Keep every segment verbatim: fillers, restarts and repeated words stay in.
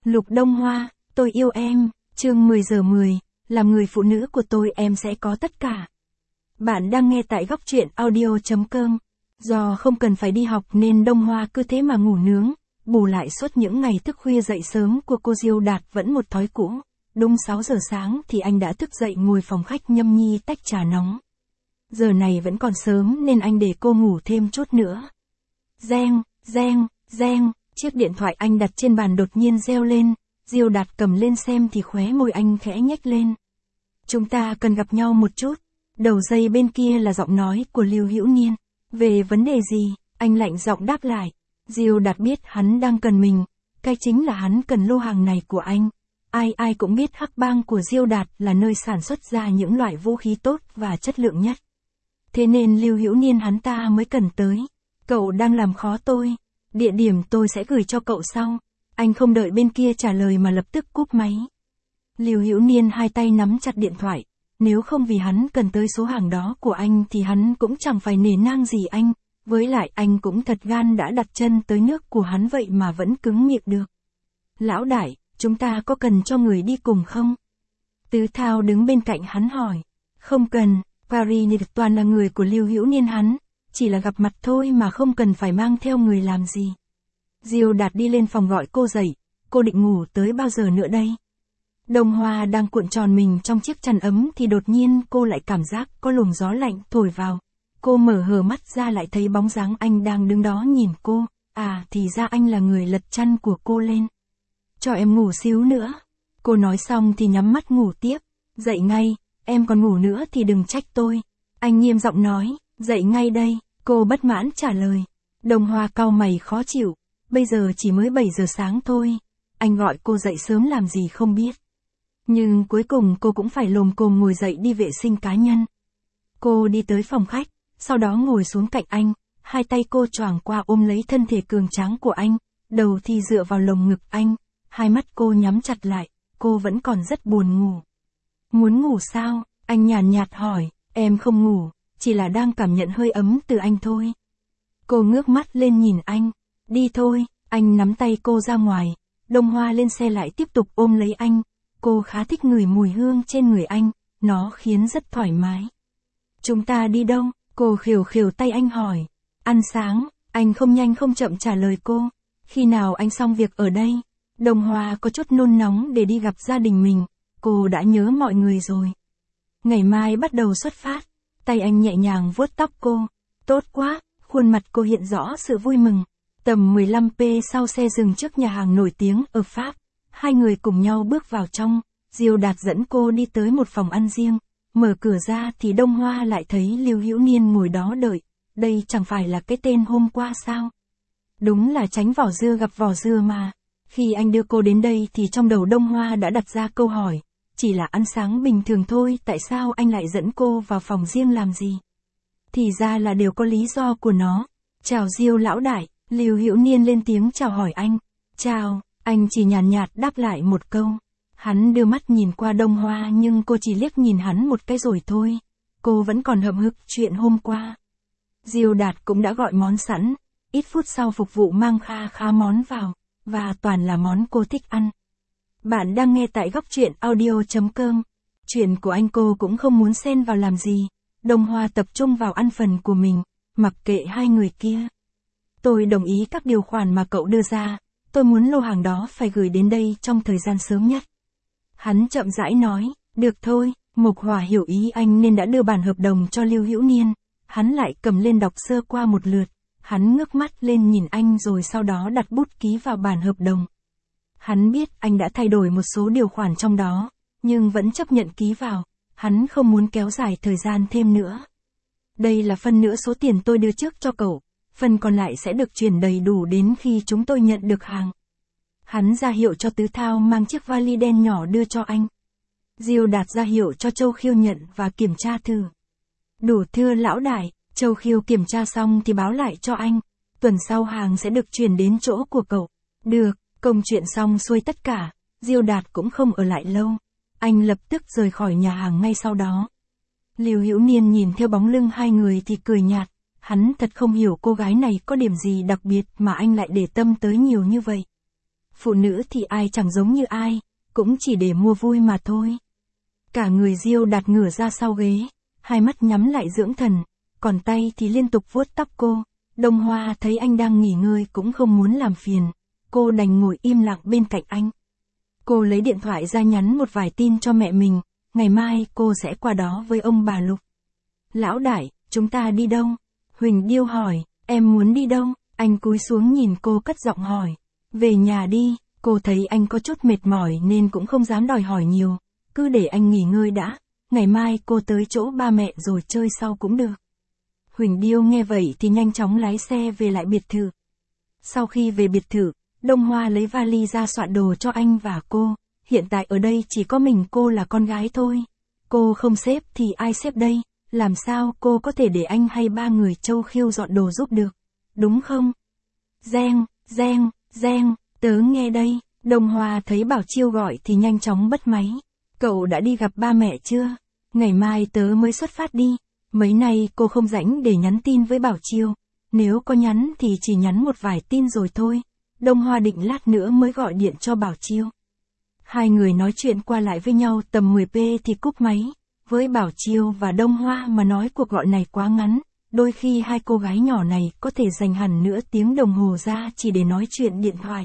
Lục Đông Hoa, tôi yêu em, chương mười giờ mười, làm người phụ nữ của tôi em sẽ có tất cả. Bạn đang nghe tại góc truyện audio.com. Do không cần phải đi học nên Đông Hoa cứ thế mà ngủ nướng, bù lại suốt những ngày thức khuya dậy sớm của cô Diêu Đạt vẫn một thói cũ. Đúng sáu giờ sáng thì anh đã thức dậy ngồi phòng khách nhâm nhi tách trà nóng. Giờ này vẫn còn sớm nên anh để cô ngủ thêm chút nữa. Reng, reng, reng, chiếc điện thoại anh đặt trên bàn đột nhiên reo lên, Diêu Đạt cầm lên xem thì khóe môi anh khẽ nhếch lên. Chúng ta cần gặp nhau một chút. Đầu dây bên kia là giọng nói của Lưu Hữu Niên. Về vấn đề gì? Anh lạnh giọng đáp lại. Diêu Đạt biết hắn đang cần mình, cái chính là hắn cần lô hàng này của anh. Ai ai cũng biết Hắc Bang của Diêu Đạt là nơi sản xuất ra những loại vũ khí tốt và chất lượng nhất. Thế nên Lưu Hữu Niên hắn ta mới cần tới. Cậu đang làm khó tôi. Địa điểm tôi sẽ gửi cho cậu sau. Anh không đợi bên kia trả lời mà lập tức cúp máy. Lưu Hữu Niên hai tay nắm chặt điện thoại. Nếu không vì hắn cần tới số hàng đó của anh thì hắn cũng chẳng phải nể nang gì anh. Với lại anh cũng thật gan đã đặt chân tới nước của hắn vậy mà vẫn cứng miệng được. Lão đại, chúng ta có cần cho người đi cùng không? Tứ Thao đứng bên cạnh hắn hỏi. Không cần, Paris toàn là người của Lưu Hữu Niên hắn. Chỉ là gặp mặt thôi mà không cần phải mang theo người làm gì. Diêu Đạt đi lên phòng gọi cô dậy. Cô định ngủ tới bao giờ nữa đây? Đông Hoa đang cuộn tròn mình trong chiếc chăn ấm thì đột nhiên cô lại cảm giác có luồng gió lạnh thổi vào. Cô mở hờ mắt ra lại thấy bóng dáng anh đang đứng đó nhìn cô. À thì ra anh là người lật chăn của cô lên. Cho em ngủ xíu nữa. Cô nói xong thì nhắm mắt ngủ tiếp. Dậy ngay, em còn ngủ nữa thì đừng trách tôi. Anh nghiêm giọng nói, dậy ngay đây. Cô bất mãn trả lời. Đông Hoa cau mày khó chịu. Bây giờ chỉ mới bảy giờ sáng thôi. Anh gọi cô dậy sớm làm gì không biết. Nhưng cuối cùng cô cũng phải lồm cồm ngồi dậy đi vệ sinh cá nhân. Cô đi tới phòng khách, sau đó ngồi xuống cạnh anh. Hai tay cô choàng qua ôm lấy thân thể cường tráng của anh. Đầu thì dựa vào lồng ngực anh. Hai mắt cô nhắm chặt lại. Cô vẫn còn rất buồn ngủ. Muốn ngủ sao? Anh nhàn nhạt hỏi. Em không ngủ. Chỉ là đang cảm nhận hơi ấm từ anh thôi. Cô ngước mắt lên nhìn anh. Đi thôi, anh nắm tay cô ra ngoài. Đông Hoa lên xe lại tiếp tục ôm lấy anh. Cô khá thích ngửi mùi hương trên người anh. Nó khiến rất thoải mái. Chúng ta đi đâu? Cô khều khều tay anh hỏi. Ăn sáng, anh không nhanh không chậm trả lời cô. Khi nào anh xong việc ở đây? Đông Hoa có chút nôn nóng để đi gặp gia đình mình. Cô đã nhớ mọi người rồi. Ngày mai bắt đầu xuất phát. Tay anh nhẹ nhàng vuốt tóc cô. Tốt quá, khuôn mặt cô hiện rõ sự vui mừng. Tầm mười lăm phút sau xe dừng trước nhà hàng nổi tiếng ở Pháp. Hai người cùng nhau bước vào trong. Diêu Đạt dẫn cô đi tới một phòng ăn riêng. Mở cửa ra thì Đông Hoa lại thấy Lưu Hữu Niên ngồi đó đợi. Đây chẳng phải là cái tên hôm qua sao? Đúng là tránh vỏ dưa gặp vỏ dưa mà. Khi anh đưa cô đến đây thì trong đầu Đông Hoa đã đặt ra câu hỏi. Chỉ là ăn sáng bình thường thôi, tại sao anh lại dẫn cô vào phòng riêng làm gì? Thì ra là đều có lý do của nó. Chào Diêu lão đại, Lưu Hữu Niên lên tiếng chào hỏi anh. Chào, anh chỉ nhàn nhạt đáp lại một câu. Hắn đưa mắt nhìn qua Đông Hoa nhưng cô chỉ liếc nhìn hắn một cái rồi thôi. Cô vẫn còn hậm hực chuyện hôm qua. Diêu Đạt cũng đã gọi món sẵn. Ít phút sau phục vụ mang kha khá món vào. Và toàn là món cô thích ăn. Bạn đang nghe tại góc truyện audio.com. Chuyện của anh cô cũng không muốn xen vào làm gì. Đông Hoa tập trung vào ăn phần của mình, mặc kệ hai người kia. Tôi đồng ý các điều khoản mà cậu đưa ra. Tôi muốn lô hàng đó phải gửi đến đây trong thời gian sớm nhất. Hắn chậm rãi nói, được thôi. Mộc Hòa hiểu ý anh nên đã đưa bản hợp đồng cho Lưu Hữu Niên. Hắn lại cầm lên đọc sơ qua một lượt. Hắn ngước mắt lên nhìn anh rồi sau đó đặt bút ký vào bản hợp đồng. Hắn biết anh đã thay đổi một số điều khoản trong đó, nhưng vẫn chấp nhận ký vào. Hắn không muốn kéo dài thời gian thêm nữa. Đây là phân nửa số tiền tôi đưa trước cho cậu. Phần còn lại sẽ được chuyển đầy đủ đến khi chúng tôi nhận được hàng. Hắn ra hiệu cho Tứ Thao mang chiếc vali đen nhỏ đưa cho anh. Diêu Đạt ra hiệu cho Châu Khiêu nhận và kiểm tra thử. Đủ thưa lão đại. Châu Khiêu kiểm tra xong thì báo lại cho anh. Tuần sau hàng sẽ được chuyển đến chỗ của cậu. Được, công chuyện xong xuôi tất cả. Diêu Đạt cũng không ở lại lâu. Anh lập tức rời khỏi nhà hàng ngay sau đó. Lưu Hữu Niên nhìn theo bóng lưng hai người thì cười nhạt. Hắn thật không hiểu cô gái này có điểm gì đặc biệt mà anh lại để tâm tới nhiều như vậy. Phụ nữ thì ai chẳng giống như ai, cũng chỉ để mua vui mà thôi. Cả người Diêu Đạt ngửa ra sau ghế, hai mắt nhắm lại dưỡng thần, còn tay thì liên tục vuốt tóc cô. Đông Hoa thấy anh đang nghỉ ngơi cũng không muốn làm phiền, cô đành ngồi im lặng bên cạnh anh. Cô lấy điện thoại ra nhắn một vài tin cho mẹ mình, ngày mai cô sẽ qua đó với ông bà Lục. Lão đại, chúng ta đi đâu? Huỳnh Điêu hỏi, em muốn đi đâu? Anh cúi xuống nhìn cô cất giọng hỏi. Về nhà đi, cô thấy anh có chút mệt mỏi nên cũng không dám đòi hỏi nhiều, cứ để anh nghỉ ngơi đã, ngày mai cô tới chỗ ba mẹ rồi chơi sau cũng được. Huỳnh Điêu nghe vậy thì nhanh chóng lái xe về lại biệt thự. Sau khi về biệt thự, Đông Hoa lấy vali ra soạn đồ cho anh và cô, hiện tại ở đây chỉ có mình cô là con gái thôi. Cô không xếp thì ai xếp đây, làm sao cô có thể để anh hay ba người Châu Khiêu dọn đồ giúp được, đúng không? Reng, reng, reng, tớ nghe đây. Đông Hoa thấy Bảo Chiêu gọi thì nhanh chóng bắt máy. Cậu đã đi gặp ba mẹ chưa? Ngày mai tớ mới xuất phát đi. Mấy nay cô không rảnh để nhắn tin với Bảo Chiêu. Nếu có nhắn thì chỉ nhắn một vài tin rồi thôi. Đông Hoa định lát nữa mới gọi điện cho Bảo Chiêu. Hai người nói chuyện qua lại với nhau tầm mười phút thì cúp máy. Với Bảo Chiêu và Đông Hoa mà nói cuộc gọi này quá ngắn. Đôi khi hai cô gái nhỏ này có thể dành hẳn nửa tiếng đồng hồ ra chỉ để nói chuyện điện thoại.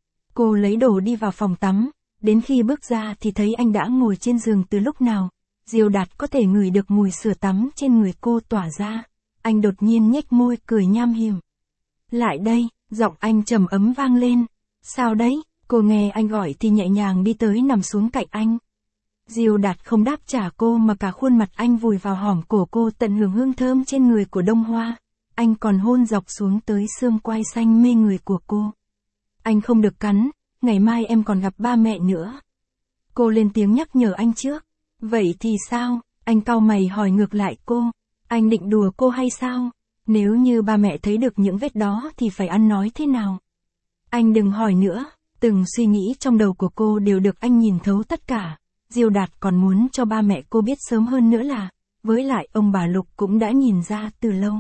Cô lấy đồ đi vào phòng tắm, đến khi bước ra thì thấy anh đã ngồi trên giường từ lúc nào. Diêu Đạt có thể ngửi được mùi sữa tắm trên người cô tỏa ra. Anh đột nhiên nhếch môi cười nham hiểm. Lại đây, giọng anh trầm ấm vang lên. Sao đấy? Cô nghe anh gọi thì nhẹ nhàng đi tới nằm xuống cạnh anh. Diêu Đạt không đáp trả cô mà cả khuôn mặt anh vùi vào hõm cổ cô tận hưởng hương thơm trên người của Đông Hoa. Anh còn hôn dọc xuống tới xương quai xanh mê người của cô. Anh không được cắn, ngày mai em còn gặp ba mẹ nữa. Cô lên tiếng nhắc nhở anh trước. Vậy thì sao? Anh cau mày hỏi ngược lại cô. Anh định đùa cô hay sao? Nếu như ba mẹ thấy được những vết đó thì phải ăn nói thế nào? Anh đừng hỏi nữa, từng suy nghĩ trong đầu của cô đều được anh nhìn thấu tất cả. Diêu Đạt còn muốn cho ba mẹ cô biết sớm hơn nữa là, với lại ông bà Lục cũng đã nhìn ra từ lâu.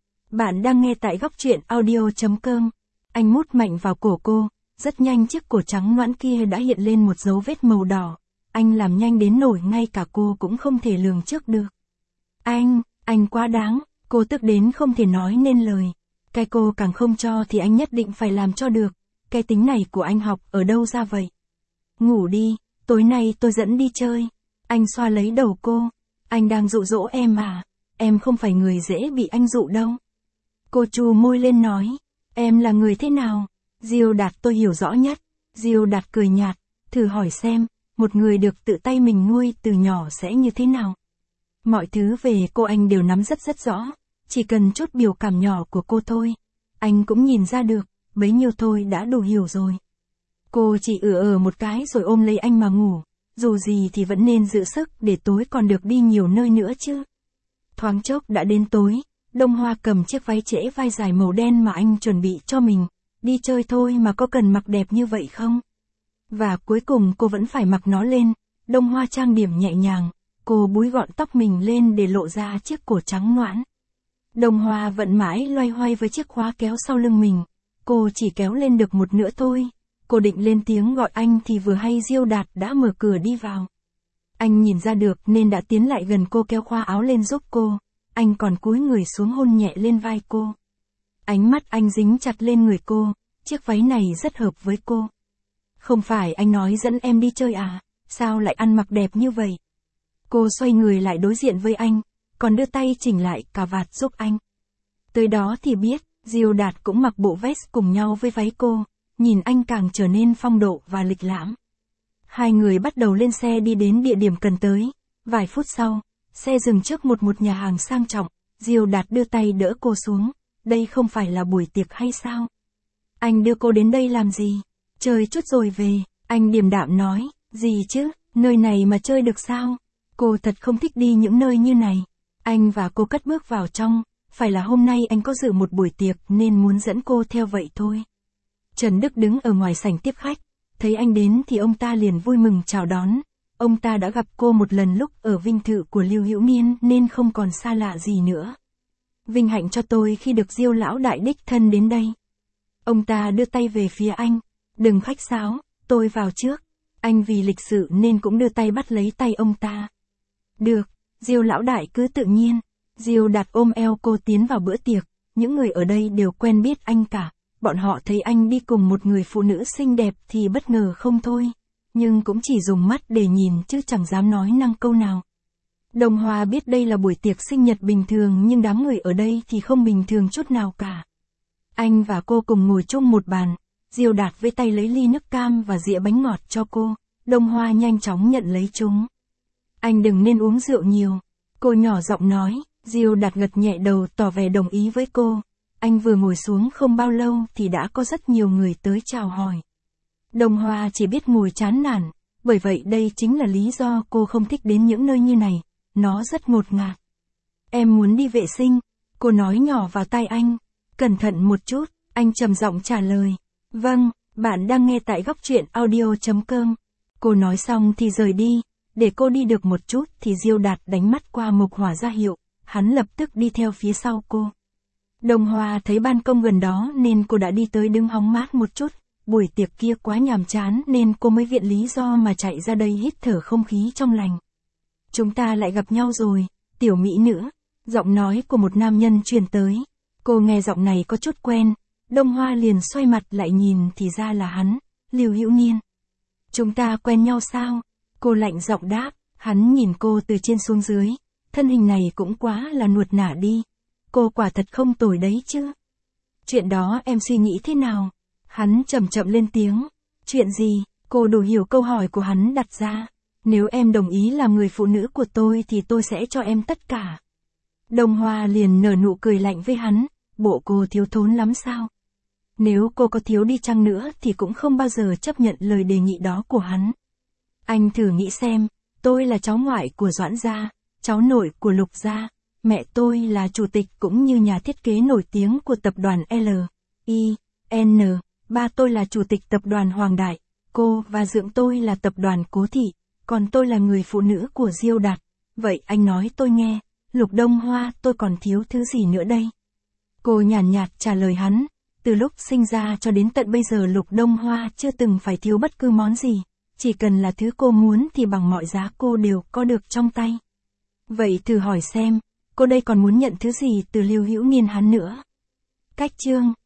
Bạn đang nghe tại góc truyện audio chấm com. Anh mút mạnh vào cổ cô, rất nhanh chiếc cổ trắng nõn kia đã hiện lên một dấu vết màu đỏ. Anh làm nhanh đến nỗi ngay cả cô cũng không thể lường trước được. Anh, anh quá đáng, cô tức đến không thể nói nên lời. Cái cô càng không cho thì anh nhất định phải làm cho được. Cái tính này của anh học ở đâu ra vậy? Ngủ đi, tối nay tôi dẫn đi chơi. Anh xoa lấy đầu cô. Anh đang dụ dỗ em à? Em không phải người dễ bị anh dụ đâu. Cô trù môi lên nói. Em là người thế nào? Diêu Đạt tôi hiểu rõ nhất. Diêu Đạt cười nhạt, thử hỏi xem, một người được tự tay mình nuôi từ nhỏ sẽ như thế nào? Mọi thứ về cô anh đều nắm rất rất rõ, chỉ cần chút biểu cảm nhỏ của cô thôi. Anh cũng nhìn ra được, bấy nhiêu thôi đã đủ hiểu rồi. Cô chỉ ử ờ một cái rồi ôm lấy anh mà ngủ, dù gì thì vẫn nên giữ sức để tối còn được đi nhiều nơi nữa chứ. Thoáng chốc đã đến tối, Đông Hoa cầm chiếc váy trễ vai dài màu đen mà anh chuẩn bị cho mình, đi chơi thôi mà có cần mặc đẹp như vậy không? Và cuối cùng cô vẫn phải mặc nó lên. Đông Hoa trang điểm nhẹ nhàng, cô búi gọn tóc mình lên để lộ ra chiếc cổ trắng nõn. Đông Hoa vẫn mãi loay hoay với chiếc khóa kéo sau lưng mình, cô chỉ kéo lên được một nửa thôi. Cô định lên tiếng gọi anh thì vừa hay Diêu Đạt đã mở cửa đi vào. Anh nhìn ra được nên đã tiến lại gần cô kéo khoa áo lên giúp cô. Anh còn cúi người xuống hôn nhẹ lên vai cô. Ánh mắt anh dính chặt lên người cô, chiếc váy này rất hợp với cô. Không phải anh nói dẫn em đi chơi à, sao lại ăn mặc đẹp như vậy? Cô xoay người lại đối diện với anh, còn đưa tay chỉnh lại cà vạt giúp anh. Tới đó thì biết, Diêu Đạt cũng mặc bộ vest cùng nhau với váy cô, nhìn anh càng trở nên phong độ và lịch lãm. Hai người bắt đầu lên xe đi đến địa điểm cần tới. Vài phút sau, xe dừng trước một một nhà hàng sang trọng, Diêu Đạt đưa tay đỡ cô xuống. Đây không phải là buổi tiệc hay sao? Anh đưa cô đến đây làm gì? Chơi chút rồi về, anh điềm đạm nói. Gì chứ, nơi này mà chơi được sao? Cô thật không thích đi những nơi như này. Anh và cô cất bước vào trong, phải là hôm nay anh có dự một buổi tiệc nên muốn dẫn cô theo vậy thôi. Trần Đức đứng ở ngoài sảnh tiếp khách, thấy anh đến thì ông ta liền vui mừng chào đón. Ông ta đã gặp cô một lần lúc ở vinh thự của Lưu Hữu Niên nên không còn xa lạ gì nữa. Vinh hạnh cho tôi khi được Diêu lão đại đích thân đến đây. Ông ta đưa tay về phía anh. Đừng khách sáo, tôi vào trước. Anh vì lịch sự nên cũng đưa tay bắt lấy tay ông ta. Được, Diêu lão đại cứ tự nhiên. Diêu Đạt ôm eo cô tiến vào bữa tiệc, những người ở đây đều quen biết anh cả. Bọn họ thấy anh đi cùng một người phụ nữ xinh đẹp thì bất ngờ không thôi. Nhưng cũng chỉ dùng mắt để nhìn chứ chẳng dám nói năng câu nào. Đồng Hoa biết đây là buổi tiệc sinh nhật bình thường nhưng đám người ở đây thì không bình thường chút nào cả. Anh và cô cùng ngồi chung một bàn. Diêu Đạt với tay lấy ly nước cam và dĩa bánh ngọt cho cô. Đồng Hoa nhanh chóng nhận lấy chúng. Anh đừng nên uống rượu nhiều. Cô nhỏ giọng nói. Diêu Đạt gật nhẹ đầu tỏ vẻ đồng ý với cô. Anh vừa ngồi xuống không bao lâu thì đã có rất nhiều người tới chào hỏi. Đồng Hoa chỉ biết ngồi chán nản, bởi vậy đây chính là lý do cô không thích đến những nơi như này, nó rất ngột ngạt. Em muốn đi vệ sinh, cô nói nhỏ vào tai anh. Cẩn thận một chút, anh trầm giọng trả lời. Vâng, bạn đang nghe tại góc truyện audio chấm com. Cô nói xong thì rời đi, để cô đi được một chút thì Diêu Đạt đánh mắt qua Mộc Hỏa ra hiệu, hắn lập tức đi theo phía sau cô. Đồng Hoa thấy ban công gần đó nên cô đã đi tới đứng hóng mát một chút, buổi tiệc kia quá nhàm chán nên cô mới viện lý do mà chạy ra đây hít thở không khí trong lành. Chúng ta lại gặp nhau rồi, tiểu mỹ nữ, giọng nói của một nam nhân truyền tới. Cô nghe giọng này có chút quen, Đồng Hoa liền xoay mặt lại nhìn thì ra là hắn, Lưu Hữu Niên. Chúng ta quen nhau sao? Cô lạnh giọng đáp, hắn nhìn cô từ trên xuống dưới, thân hình này cũng quá là nuột nả đi. Cô quả thật không tồi đấy chứ. Chuyện đó em suy nghĩ thế nào? Hắn chậm chậm lên tiếng. Chuyện gì? Cô đủ hiểu câu hỏi của hắn đặt ra. Nếu em đồng ý làm người phụ nữ của tôi thì tôi sẽ cho em tất cả. Đồng Hoa liền nở nụ cười lạnh với hắn. Bộ cô thiếu thốn lắm sao? Nếu cô có thiếu đi chăng nữa thì cũng không bao giờ chấp nhận lời đề nghị đó của hắn. Anh thử nghĩ xem, tôi là cháu ngoại của Doãn gia, cháu nội của Lục gia. Mẹ tôi là chủ tịch cũng như nhà thiết kế nổi tiếng của tập đoàn L, I, N, ba tôi là chủ tịch tập đoàn Hoàng Đại, cô và dượng tôi là tập đoàn Cố Thị, còn tôi là người phụ nữ của Diêu Đạt. Vậy anh nói tôi nghe, Lục Đông Hoa tôi còn thiếu thứ gì nữa đây? Cô nhàn nhạt, nhạt trả lời hắn, từ lúc sinh ra cho đến tận bây giờ Lục Đông Hoa chưa từng phải thiếu bất cứ món gì, chỉ cần là thứ cô muốn thì bằng mọi giá cô đều có được trong tay. Vậy thử hỏi xem, cô đây còn muốn nhận thứ gì từ Lưu Hữu Niên hắn nữa? Cách chương